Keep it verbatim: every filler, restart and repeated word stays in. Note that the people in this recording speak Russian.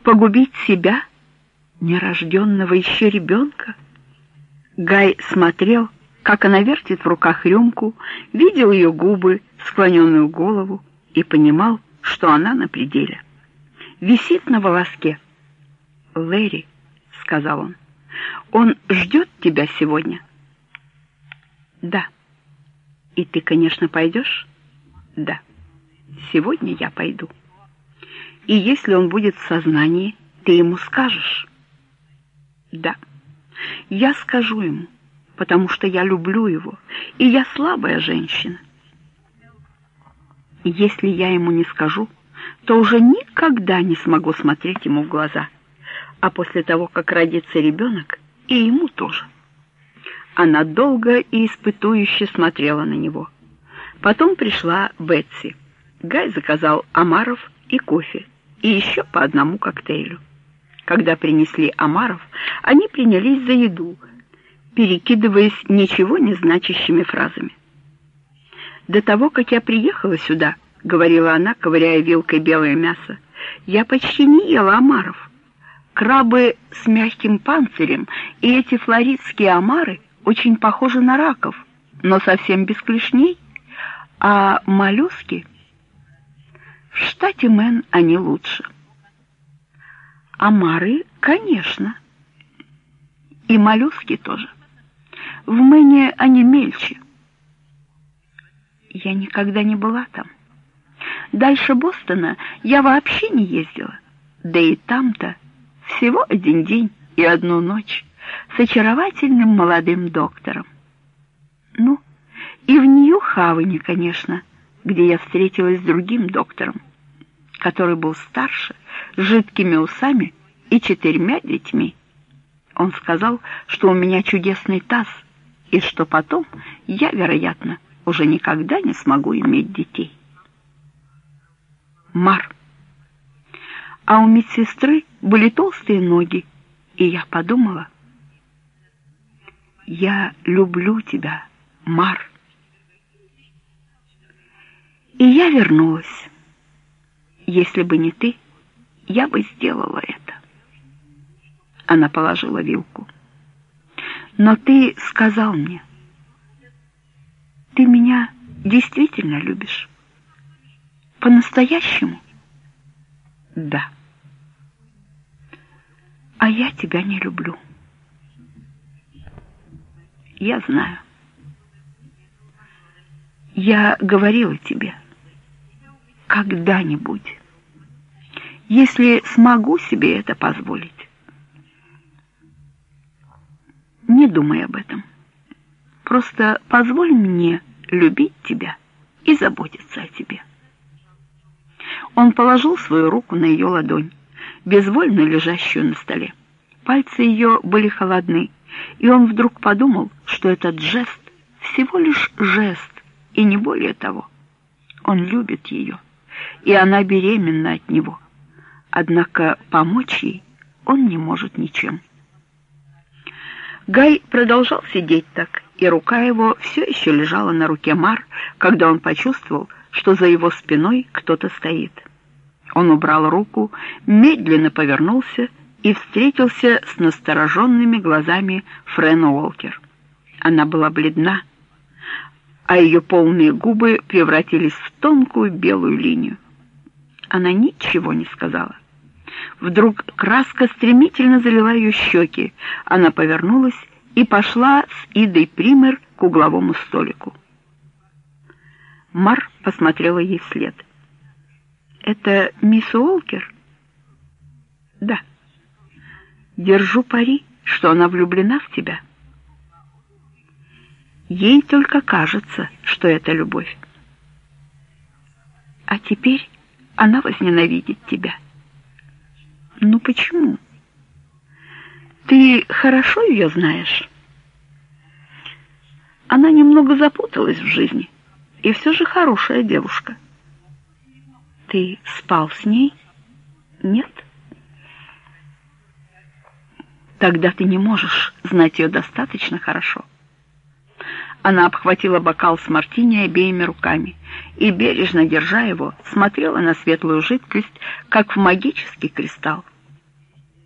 Погубить себя, нерожденного еще ребенка? Гай смотрел, как она вертит в руках рюмку, видел ее губы, склоненную голову, и понимал, что она на пределе. Висит на волоске. «Лэри», — сказал он, — «он ждет тебя сегодня?» «Да». «И ты, конечно, пойдешь?» «Да. Сегодня я пойду. И если он будет в сознании, ты ему скажешь?» «Да. Я скажу ему, потому что я люблю его, и я слабая женщина. Если я ему не скажу, то уже никогда не смогу смотреть ему в глаза. А после того, как родится ребенок, и ему тоже». Она долго и испытующе смотрела на него. Потом пришла Бетси. Гай заказал омаров и кофе, и еще по одному коктейлю. Когда принесли омаров, они принялись за еду, перекидываясь ничего не значащими фразами. «До того, как я приехала сюда, — говорила она, ковыряя вилкой белое мясо, — я почти не ела омаров. Крабы с мягким панцирем и эти флоридские омары очень похожи на раков, но совсем без клешней, а моллюски... В штате Мэн они лучше». «Омары, конечно. И моллюски тоже. В Мэне они мельче». «Я никогда не была там. Дальше Бостона я вообще не ездила. Да и там-то всего один день и одну ночь с очаровательным молодым доктором. Ну, и в Нью-Хавене, конечно, где я встретилась с другим доктором, который был старше, с жидкими усами и четырьмя детьми. Он сказал, что у меня чудесный таз, и что потом я, вероятно, уже никогда не смогу иметь детей». Мар. А у медсестры были толстые ноги, и я подумала: «Я люблю тебя, Мар». И я вернулась. Если бы не ты, я бы сделала это. Она положила вилку. «Но ты сказал мне, ты меня действительно любишь? По-настоящему?» «Да». «А я тебя не люблю». «Я знаю. Я говорила тебе, когда-нибудь, если смогу себе это позволить. Не думай об этом. Просто позволь мне любить тебя и заботиться о тебе». Он положил свою руку на ее ладонь, безвольно лежащую на столе. Пальцы ее были холодны, и он вдруг подумал, что этот жест всего лишь жест, и не более того. Он любит ее, и она беременна от него. Однако помочь ей он не может ничем. Гай продолжал сидеть так, и рука его все еще лежала на руке Мар, когда он почувствовал, что за его спиной кто-то стоит. Он убрал руку, медленно повернулся и встретился с настороженными глазами Френ Уолкер. Она была бледна, а ее полные губы превратились в тонкую белую линию. Она ничего не сказала. Вдруг краска стремительно залила ее щеки. Она повернулась и пошла с Идой Пример к угловому столику. Мар посмотрела ей вслед. «Это мисс Уолкер?» «Да». «Держу пари, что она влюблена в тебя». «Ей только кажется, что это любовь. А теперь она возненавидит тебя». «Ну почему? Ты хорошо ее знаешь?» «Она немного запуталась в жизни, и все же хорошая девушка». «Ты спал с ней?» «Нет». «Тогда ты не можешь знать ее достаточно хорошо». Она обхватила бокал с мартини обеими руками и, бережно держа его, смотрела на светлую жидкость, как в магический кристалл.